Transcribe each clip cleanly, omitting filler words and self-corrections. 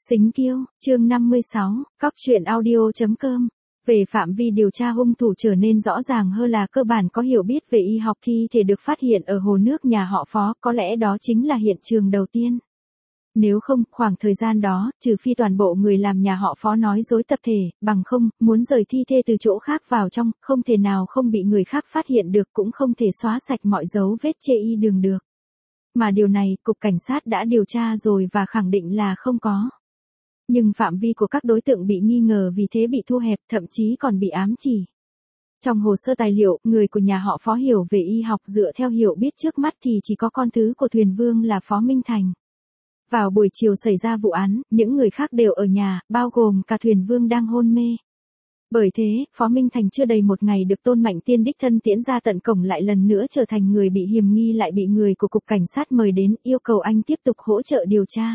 Xính Kiêu, chương 56, cóc truyện audio.com. Về phạm vi điều tra hung thủ trở nên rõ ràng hơn là cơ bản có hiểu biết về y học thi thể được phát hiện ở hồ nước nhà họ Phó, có lẽ đó chính là hiện trường đầu tiên. Nếu không, khoảng thời gian đó, trừ phi toàn bộ người làm nhà họ Phó nói dối tập thể, bằng không, muốn rời thi thể từ chỗ khác vào trong, không thể nào không bị người khác phát hiện được, cũng không thể xóa sạch mọi dấu vết chê y đường được. Mà điều này, Cục Cảnh sát đã điều tra rồi và khẳng định là không có. Nhưng phạm vi của các đối tượng bị nghi ngờ vì thế bị thu hẹp, thậm chí còn bị ám chỉ. Trong hồ sơ tài liệu, người của nhà họ Phó hiểu về y học dựa theo hiểu biết trước mắt thì chỉ có con thứ của thuyền vương là Phó Minh Thành. Vào buổi chiều xảy ra vụ án, những người khác đều ở nhà, bao gồm cả thuyền vương đang hôn mê. Bởi thế, Phó Minh Thành chưa đầy một ngày được Tôn Mạnh Tiên đích thân tiễn ra tận cổng lại lần nữa trở thành người bị hiềm nghi, lại bị người của Cục Cảnh sát mời đến, yêu cầu anh tiếp tục hỗ trợ điều tra.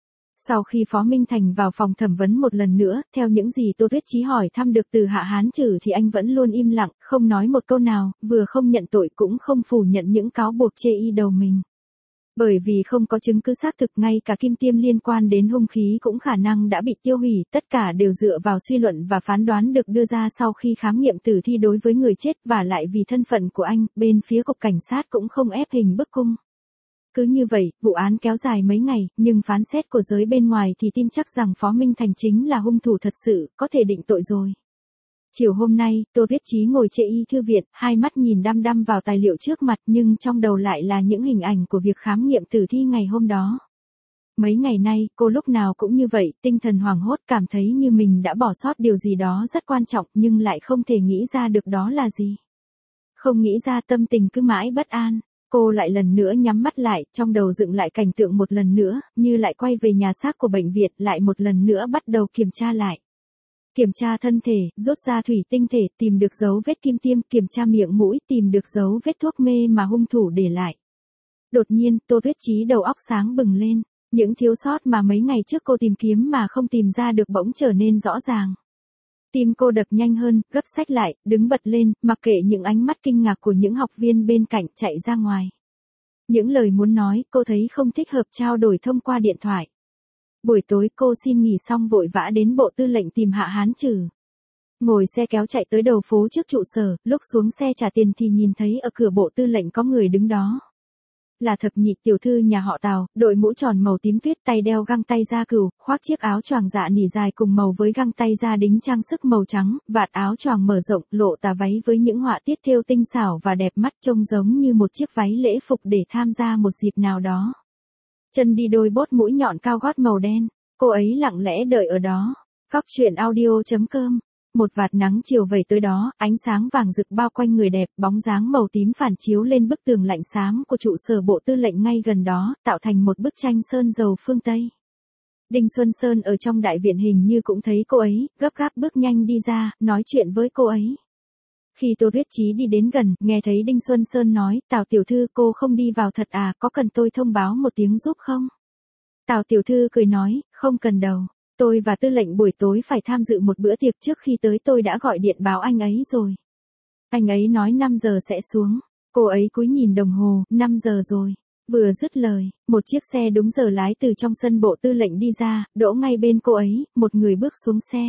Sau khi Phó Minh Thành vào phòng thẩm vấn một lần nữa, theo những gì Tô Tuyết Chí hỏi thăm được từ Hạ Hán Trử thì anh vẫn luôn im lặng, không nói một câu nào, vừa không nhận tội cũng không phủ nhận những cáo buộc chê y đầu mình. Bởi vì không có chứng cứ xác thực, ngay cả kim tiêm liên quan đến hung khí cũng khả năng đã bị tiêu hủy, tất cả đều dựa vào suy luận và phán đoán được đưa ra sau khi khám nghiệm tử thi đối với người chết, và lại vì thân phận của anh, bên phía Cục Cảnh sát cũng không ép hình bức cung. Cứ như vậy, vụ án kéo dài mấy ngày, nhưng phán xét của giới bên ngoài thì tin chắc rằng Phó Minh Thành chính là hung thủ thật sự, có thể định tội rồi. Chiều hôm nay, Tô Tuyết Chí ngồi chê y thư viện, hai mắt nhìn đăm đăm vào tài liệu trước mặt, nhưng trong đầu lại là những hình ảnh của việc khám nghiệm tử thi ngày hôm đó. Mấy ngày nay, cô lúc nào cũng như vậy, tinh thần hoảng hốt, cảm thấy như mình đã bỏ sót điều gì đó rất quan trọng, nhưng lại không thể nghĩ ra được đó là gì. Không nghĩ ra, tâm tình cứ mãi bất an. Cô lại lần nữa nhắm mắt lại, trong đầu dựng lại cảnh tượng một lần nữa, như lại quay về nhà xác của bệnh viện, lại một lần nữa bắt đầu kiểm tra lại. Kiểm tra thân thể, rút ra thủy tinh thể, tìm được dấu vết kim tiêm, kiểm tra miệng mũi, tìm được dấu vết thuốc mê mà hung thủ để lại. Đột nhiên, Tô Tuyết Chí đầu óc sáng bừng lên, những thiếu sót mà mấy ngày trước cô tìm kiếm mà không tìm ra được bỗng trở nên rõ ràng. Tim cô đập nhanh hơn, gấp sách lại, đứng bật lên, mặc kệ những ánh mắt kinh ngạc của những học viên bên cạnh, chạy ra ngoài. Những lời muốn nói, cô thấy không thích hợp trao đổi thông qua điện thoại. Buổi tối cô xin nghỉ xong vội vã đến Bộ Tư lệnh tìm Hạ Hán Trử. Ngồi xe kéo chạy tới đầu phố trước trụ sở, lúc xuống xe trả tiền thì nhìn thấy ở cửa Bộ Tư lệnh có người đứng đó. Là thập nhị tiểu thư nhà họ Tào, đội mũ tròn màu tím tuyết, tay đeo găng tay da cừu, khoác chiếc áo choàng dạ nỉ dài cùng màu với găng tay da đính trang sức màu trắng, vạt áo choàng mở rộng, lộ tà váy với những họa tiết thêu tinh xảo và đẹp mắt, trông giống như một chiếc váy lễ phục để tham gia một dịp nào đó. Chân đi đôi bốt mũi nhọn cao gót màu đen, cô ấy lặng lẽ đợi ở đó. Cóc truyện audio.com. Một vạt nắng chiều vẩy tới đó, ánh sáng vàng rực bao quanh người đẹp, bóng dáng màu tím phản chiếu lên bức tường lạnh xám của trụ sở Bộ Tư lệnh ngay gần đó, tạo thành một bức tranh sơn dầu phương Tây. Đinh Xuân Sơn ở trong đại viện hình như cũng thấy cô ấy, gấp gáp bước nhanh đi ra, nói chuyện với cô ấy. Khi Tô Tuyết Chí đi đến gần, nghe thấy Đinh Xuân Sơn nói, Tào tiểu thư, cô không đi vào thật à, có cần tôi thông báo một tiếng giúp không? Tào tiểu thư cười nói, không cần đâu. Tôi và Tư lệnh buổi tối phải tham dự một bữa tiệc, trước khi tới tôi đã gọi điện báo anh ấy rồi. Anh ấy nói 5 giờ sẽ xuống. Cô ấy cúi nhìn đồng hồ, 5 giờ rồi. Vừa dứt lời, một chiếc xe đúng giờ lái từ trong sân Bộ Tư lệnh đi ra, đỗ ngay bên cô ấy, một người bước xuống xe.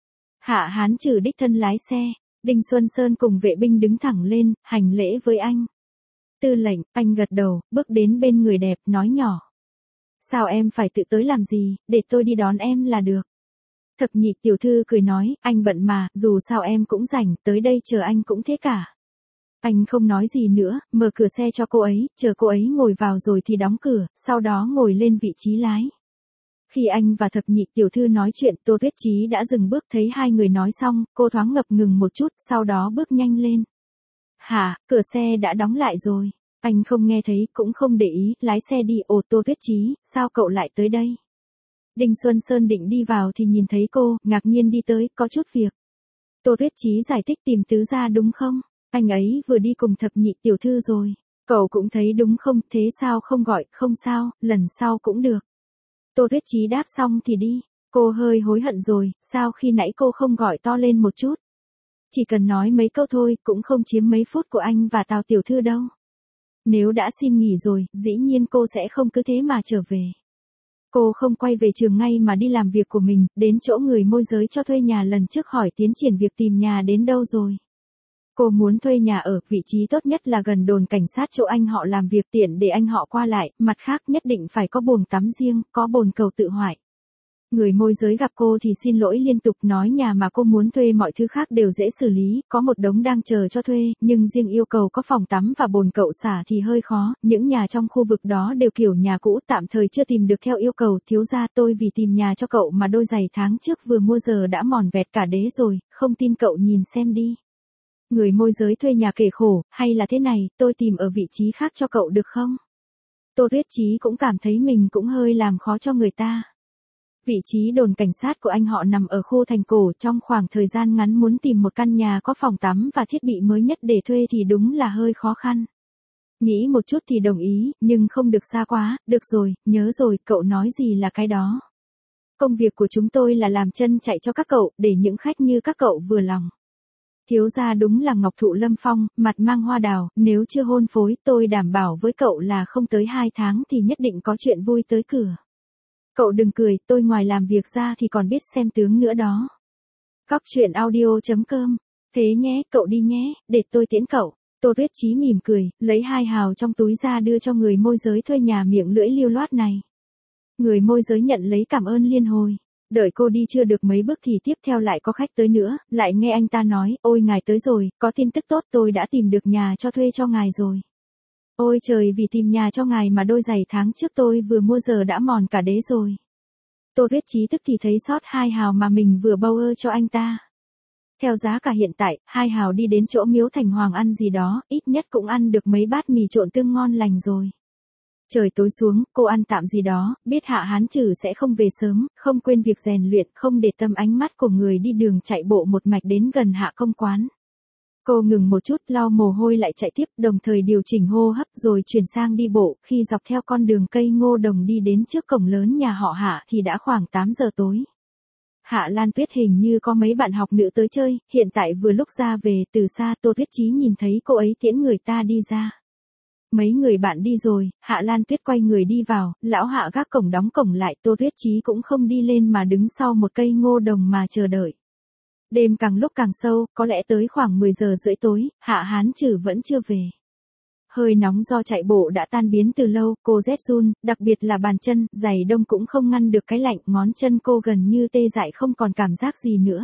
Hạ Hán Trử đích thân lái xe. Đinh Xuân Sơn cùng vệ binh đứng thẳng lên, hành lễ với anh. Tư lệnh, anh gật đầu, bước đến bên người đẹp, nói nhỏ. Sao em phải tự tới làm gì, để tôi đi đón em là được. Thập nhị tiểu thư cười nói, anh bận mà, dù sao em cũng rảnh, tới đây chờ anh cũng thế cả. Anh không nói gì nữa, mở cửa xe cho cô ấy, chờ cô ấy ngồi vào rồi thì đóng cửa, sau đó ngồi lên vị trí lái. Khi anh và thập nhị tiểu thư nói chuyện, Tô Tuyết Chí đã dừng bước, thấy hai người nói xong, cô thoáng ngập ngừng một chút, sau đó bước nhanh lên. Hả, cửa xe đã đóng lại rồi. Anh không nghe thấy, cũng không để ý, lái xe đi. Ồ, Tô Tuyết Chí, sao cậu lại tới đây? Đinh Xuân Sơn định đi vào thì nhìn thấy cô, ngạc nhiên đi tới, có chút việc. Tô Tuyết Chí giải thích, tìm tứ gia đúng không? Anh ấy vừa đi cùng thập nhị tiểu thư rồi. Cậu cũng thấy đúng không, thế sao không gọi, không sao, lần sau cũng được. Tô Tuyết Chí đáp xong thì đi. Cô hơi hối hận rồi, sao khi nãy cô không gọi to lên một chút? Chỉ cần nói mấy câu thôi, cũng không chiếm mấy phút của anh và Tào tiểu thư đâu. Nếu đã xin nghỉ rồi, dĩ nhiên cô sẽ không cứ thế mà trở về. Cô không quay về trường ngay mà đi làm việc của mình, đến chỗ người môi giới cho thuê nhà lần trước hỏi tiến triển việc tìm nhà đến đâu rồi. Cô muốn thuê nhà ở, vị trí tốt nhất là gần đồn cảnh sát chỗ anh họ làm việc tiện để anh họ qua lại, mặt khác nhất định phải có bồn tắm riêng, có bồn cầu tự hoại. Người môi giới gặp cô thì xin lỗi liên tục nói nhà mà cô muốn thuê mọi thứ khác đều dễ xử lý, có một đống đang chờ cho thuê, nhưng riêng yêu cầu có phòng tắm và bồn cậu xả thì hơi khó, những nhà trong khu vực đó đều kiểu nhà cũ tạm thời chưa tìm được theo yêu cầu. Thiếu gia, tôi vì tìm nhà cho cậu mà đôi giày tháng trước vừa mua giờ đã mòn vẹt cả đế rồi, không tin cậu nhìn xem đi. Người môi giới thuê nhà kể khổ, hay là thế này, tôi tìm ở vị trí khác cho cậu được không? Tô Tuyết Chí cũng cảm thấy mình cũng hơi làm khó cho người ta. Vị trí đồn cảnh sát của anh họ nằm ở khu thành cổ, trong khoảng thời gian ngắn muốn tìm một căn nhà có phòng tắm và thiết bị mới nhất để thuê thì đúng là hơi khó khăn. Nghĩ một chút thì đồng ý, nhưng không được xa quá. Được rồi, nhớ rồi, cậu nói gì là cái đó. Công việc của chúng tôi là làm chân chạy cho các cậu, để những khách như các cậu vừa lòng. Thiếu gia đúng là ngọc thụ lâm phong, mặt mang hoa đào, nếu chưa hôn phối tôi đảm bảo với cậu là không tới 2 tháng thì nhất định có chuyện vui tới cửa. Cậu đừng cười, tôi ngoài làm việc ra thì còn biết xem tướng nữa đó. Cóc truyện audio.com. Thế nhé, cậu đi nhé, để tôi tiễn cậu. Tô Tuyết Chí mỉm cười, lấy 2 hào trong túi ra đưa cho người môi giới thuê nhà miệng lưỡi lưu loát này. Người môi giới nhận lấy cảm ơn liên hồi. Đợi cô đi chưa được mấy bước thì tiếp theo lại có khách tới nữa, lại nghe anh ta nói, ôi ngài tới rồi, có tin tức tốt, tôi đã tìm được nhà cho thuê cho ngài rồi. Ôi trời, vì tìm nhà cho ngài mà đôi giày tháng trước tôi vừa mua giờ đã mòn cả đế rồi. Tô Tuyết Chí tức thì thấy sót 2 hào mà mình vừa bâu ơ cho anh ta. Theo giá cả hiện tại, 2 hào đi đến chỗ Miếu Thành Hoàng ăn gì đó, ít nhất cũng ăn được mấy bát mì trộn tương ngon lành rồi. Trời tối xuống, cô ăn tạm gì đó, biết Hạ Hán Trừ sẽ không về sớm, không quên việc rèn luyện, không để tâm ánh mắt của người đi đường chạy bộ một mạch đến gần Hạ Công Quán. Cô ngừng một chút, lau mồ hôi lại chạy tiếp, đồng thời điều chỉnh hô hấp rồi chuyển sang đi bộ. Khi dọc theo con đường cây ngô đồng đi đến trước cổng lớn nhà họ Hạ thì đã khoảng 8 giờ tối. Hạ Lan Tuyết hình như có mấy bạn học nữ tới chơi, hiện tại vừa lúc ra về. Từ xa Tô Tuyết Chí nhìn thấy cô ấy tiễn người ta đi ra. Mấy người bạn đi rồi, Hạ Lan Tuyết quay người đi vào, lão Hạ gác cổng đóng cổng lại, Tô Tuyết Chí cũng không đi lên mà đứng sau một cây ngô đồng mà chờ đợi. Đêm càng lúc càng sâu, có lẽ tới khoảng 10 giờ rưỡi tối, Hạ Hán Trừ vẫn chưa về. Hơi nóng do chạy bộ đã tan biến từ lâu, cô rét run, đặc biệt là bàn chân, giày đông cũng không ngăn được cái lạnh, ngón chân cô gần như tê dại không còn cảm giác gì nữa.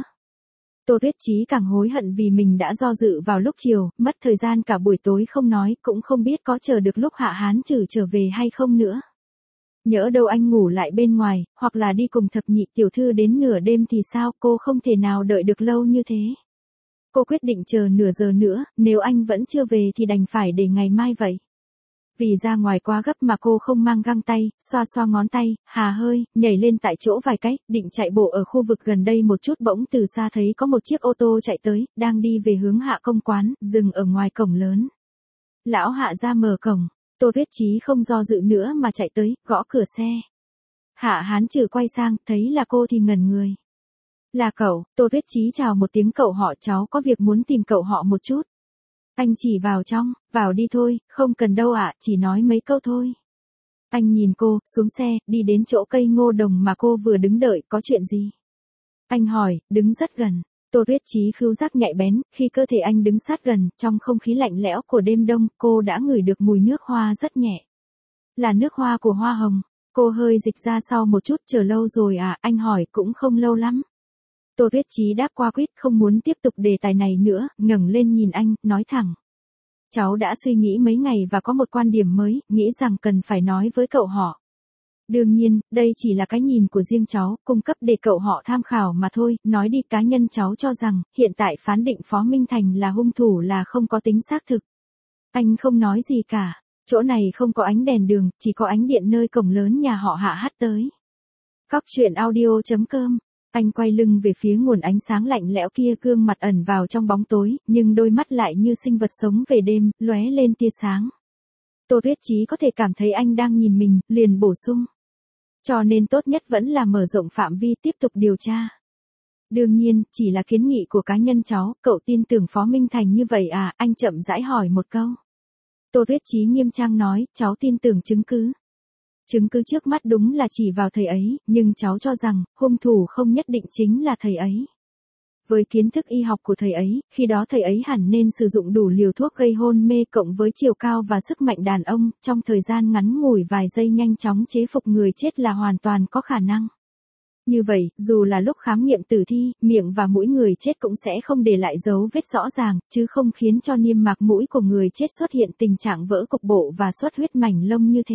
Tô Tuyết Chí càng hối hận vì mình đã do dự vào lúc chiều, mất thời gian cả buổi tối không nói, cũng không biết có chờ được lúc Hạ Hán Trừ trở về hay không nữa. Nhỡ đâu anh ngủ lại bên ngoài, hoặc là đi cùng thập nhị tiểu thư đến nửa đêm thì sao, cô không thể nào đợi được lâu như thế. Cô quyết định chờ nửa giờ nữa, nếu anh vẫn chưa về thì đành phải để ngày mai vậy. Vì ra ngoài quá gấp mà cô không mang găng tay, xoa xoa ngón tay, hà hơi, nhảy lên tại chỗ vài cái, định chạy bộ ở khu vực gần đây một chút bỗng từ xa thấy có một chiếc ô tô chạy tới, đang đi về hướng Hạ Công Quán, dừng ở ngoài cổng lớn. Lão Hạ ra mở cổng, Tô Tuyết Chí không do dự nữa mà chạy tới, gõ cửa xe. Hạ Hán Trừ quay sang, thấy là cô thì ngẩn người. Là cậu, Tô Tuyết Chí chào một tiếng, cậu họ, cháu có việc muốn tìm cậu họ một chút. Anh chỉ vào trong, vào đi thôi, không cần đâu ạ, chỉ nói mấy câu thôi. Anh nhìn cô, xuống xe, đi đến chỗ cây ngô đồng mà cô vừa đứng đợi, có chuyện gì? Anh hỏi, đứng rất gần. Tô Tuyết Chí khứu giác nhạy bén, khi cơ thể anh đứng sát gần, trong không khí lạnh lẽo của đêm đông, cô đã ngửi được mùi nước hoa rất nhẹ. Là nước hoa của hoa hồng. Cô hơi dịch ra sau một chút, chờ lâu rồi à, anh hỏi, cũng không lâu lắm. Tô Tuyết Chí đáp qua quýt, không muốn tiếp tục đề tài này nữa, ngẩng lên nhìn anh, nói thẳng. Cháu đã suy nghĩ mấy ngày và có một quan điểm mới, nghĩ rằng cần phải nói với cậu họ. Đương nhiên, đây chỉ là cái nhìn của riêng cháu, cung cấp để cậu họ tham khảo mà thôi, nói đi, cá nhân cháu cho rằng, hiện tại phán định Phó Minh Thành là hung thủ là không có tính xác thực. Anh không nói gì cả, chỗ này không có ánh đèn đường, chỉ có ánh điện nơi cổng lớn nhà họ Hạ hắt tới. Cóc truyện audio.com. Anh quay lưng về phía nguồn ánh sáng lạnh lẽo kia, gương mặt ẩn vào trong bóng tối, nhưng đôi mắt lại như sinh vật sống về đêm, lóe lên tia sáng. Tô Tuyết Chí có thể cảm thấy anh đang nhìn mình, liền bổ sung. Cho nên tốt nhất vẫn là mở rộng phạm vi tiếp tục điều tra. Đương nhiên, chỉ là kiến nghị của cá nhân cháu, cậu tin tưởng Phó Minh Thành như vậy à, anh chậm rãi hỏi một câu. Tô Tuyết Chí nghiêm trang nói, cháu tin tưởng chứng cứ. Chứng cứ trước mắt đúng là chỉ vào thầy ấy, nhưng cháu cho rằng, hung thủ không nhất định chính là thầy ấy. Với kiến thức y học của thầy ấy, khi đó thầy ấy hẳn nên sử dụng đủ liều thuốc gây hôn mê cộng với chiều cao và sức mạnh đàn ông, trong thời gian ngắn ngủi vài giây nhanh chóng chế phục người chết là hoàn toàn có khả năng. Như vậy, dù là lúc khám nghiệm tử thi, miệng và mũi người chết cũng sẽ không để lại dấu vết rõ ràng, chứ không khiến cho niêm mạc mũi của người chết xuất hiện tình trạng vỡ cục bộ và xuất huyết mảnh lông như thế.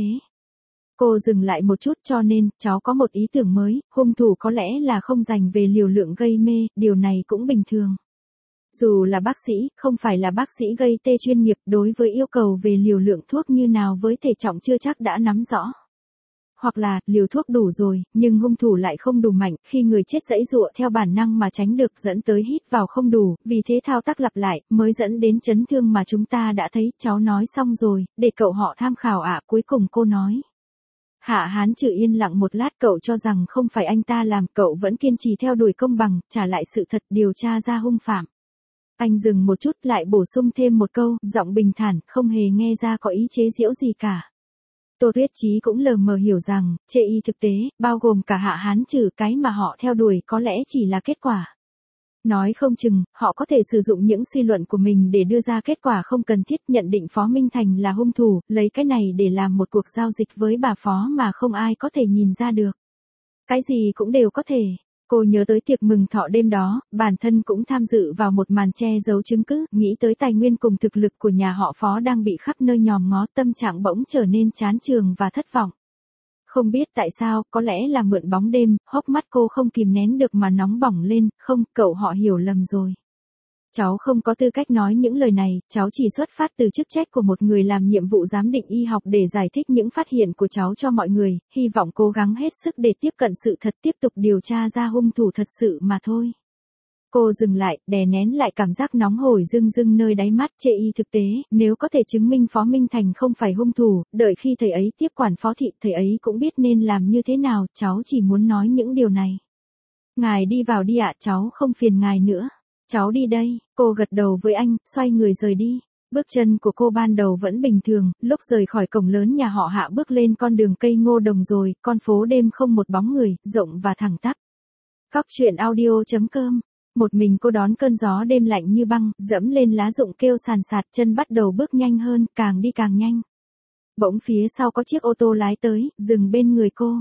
Cô dừng lại một chút cho nên, cháu có một ý tưởng mới, hung thủ có lẽ là không dành về liều lượng gây mê, điều này cũng bình thường. Dù là bác sĩ, không phải là bác sĩ gây tê chuyên nghiệp đối với yêu cầu về liều lượng thuốc như nào với thể trọng chưa chắc đã nắm rõ. Hoặc là, liều thuốc đủ rồi, nhưng hung thủ lại không đủ mạnh, khi người chết giãy giụa theo bản năng mà tránh được dẫn tới hít vào không đủ, vì thế thao tác lặp lại, mới dẫn đến chấn thương mà chúng ta đã thấy, cháu nói xong rồi, để cậu họ tham khảo ạ. Cuối cùng cô nói. Hạ Hán Trừ yên lặng một lát, cậu cho rằng không phải anh ta làm, cậu vẫn kiên trì theo đuổi công bằng, trả lại sự thật, điều tra ra hung phạm. Anh dừng một chút lại bổ sung thêm một câu, giọng bình thản, không hề nghe ra có ý chế giễu gì cả. Tô Tuyết Chí cũng lờ mờ hiểu rằng, chê y thực tế, bao gồm cả Hạ Hán Trừ, cái mà họ theo đuổi có lẽ chỉ là kết quả. Nói không chừng, họ có thể sử dụng những suy luận của mình để đưa ra kết quả không cần thiết, nhận định Phó Minh Thành là hung thủ, lấy cái này để làm một cuộc giao dịch với bà Phó mà không ai có thể nhìn ra được. Cái gì cũng đều có thể. Cô nhớ tới tiệc mừng thọ đêm đó, bản thân cũng tham dự vào một màn che giấu chứng cứ, nghĩ tới tài nguyên cùng thực lực của nhà họ Phó đang bị khắp nơi nhòm ngó, tâm trạng bỗng trở nên chán chường và thất vọng. Không biết tại sao, có lẽ là mượn bóng đêm, hốc mắt cô không kìm nén được mà nóng bỏng lên, không, cậu họ hiểu lầm rồi. Cháu không có tư cách nói những lời này, cháu chỉ xuất phát từ chức trách của một người làm nhiệm vụ giám định y học để giải thích những phát hiện của cháu cho mọi người, hy vọng cố gắng hết sức để tiếp cận sự thật, tiếp tục điều tra ra hung thủ thật sự mà thôi. Cô dừng lại, đè nén lại cảm giác nóng hổi rưng rưng nơi đáy mắt, chê y thực tế, nếu có thể chứng minh Phó Minh Thành không phải hung thủ, đợi khi thầy ấy tiếp quản Phó thị, thầy ấy cũng biết nên làm như thế nào, cháu chỉ muốn nói những điều này. Ngài đi vào đi ạ, cháu không phiền ngài nữa. Cháu đi đây, cô gật đầu với anh, xoay người rời đi. Bước chân của cô ban đầu vẫn bình thường, lúc rời khỏi cổng lớn nhà họ Hạ bước lên con đường cây ngô đồng rồi, con phố đêm không một bóng người, rộng và thẳng tắp. Cóc truyện audio.com. Một mình cô đón cơn gió đêm lạnh như băng, dẫm lên lá rụng kêu sàn sạt, chân bắt đầu bước nhanh hơn, càng đi càng nhanh. Bỗng phía sau có chiếc ô tô lái tới, dừng bên người cô.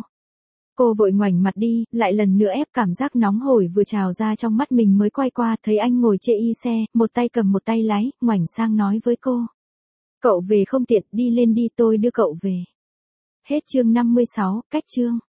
Cô vội ngoảnh mặt đi, lại lần nữa ép cảm giác nóng hổi vừa trào ra trong mắt mình mới quay qua, thấy anh ngồi chê y xe, một tay cầm một tay lái, ngoảnh sang nói với cô. Cậu về không tiện, đi lên đi tôi đưa cậu về. Hết chương 56, cách chương.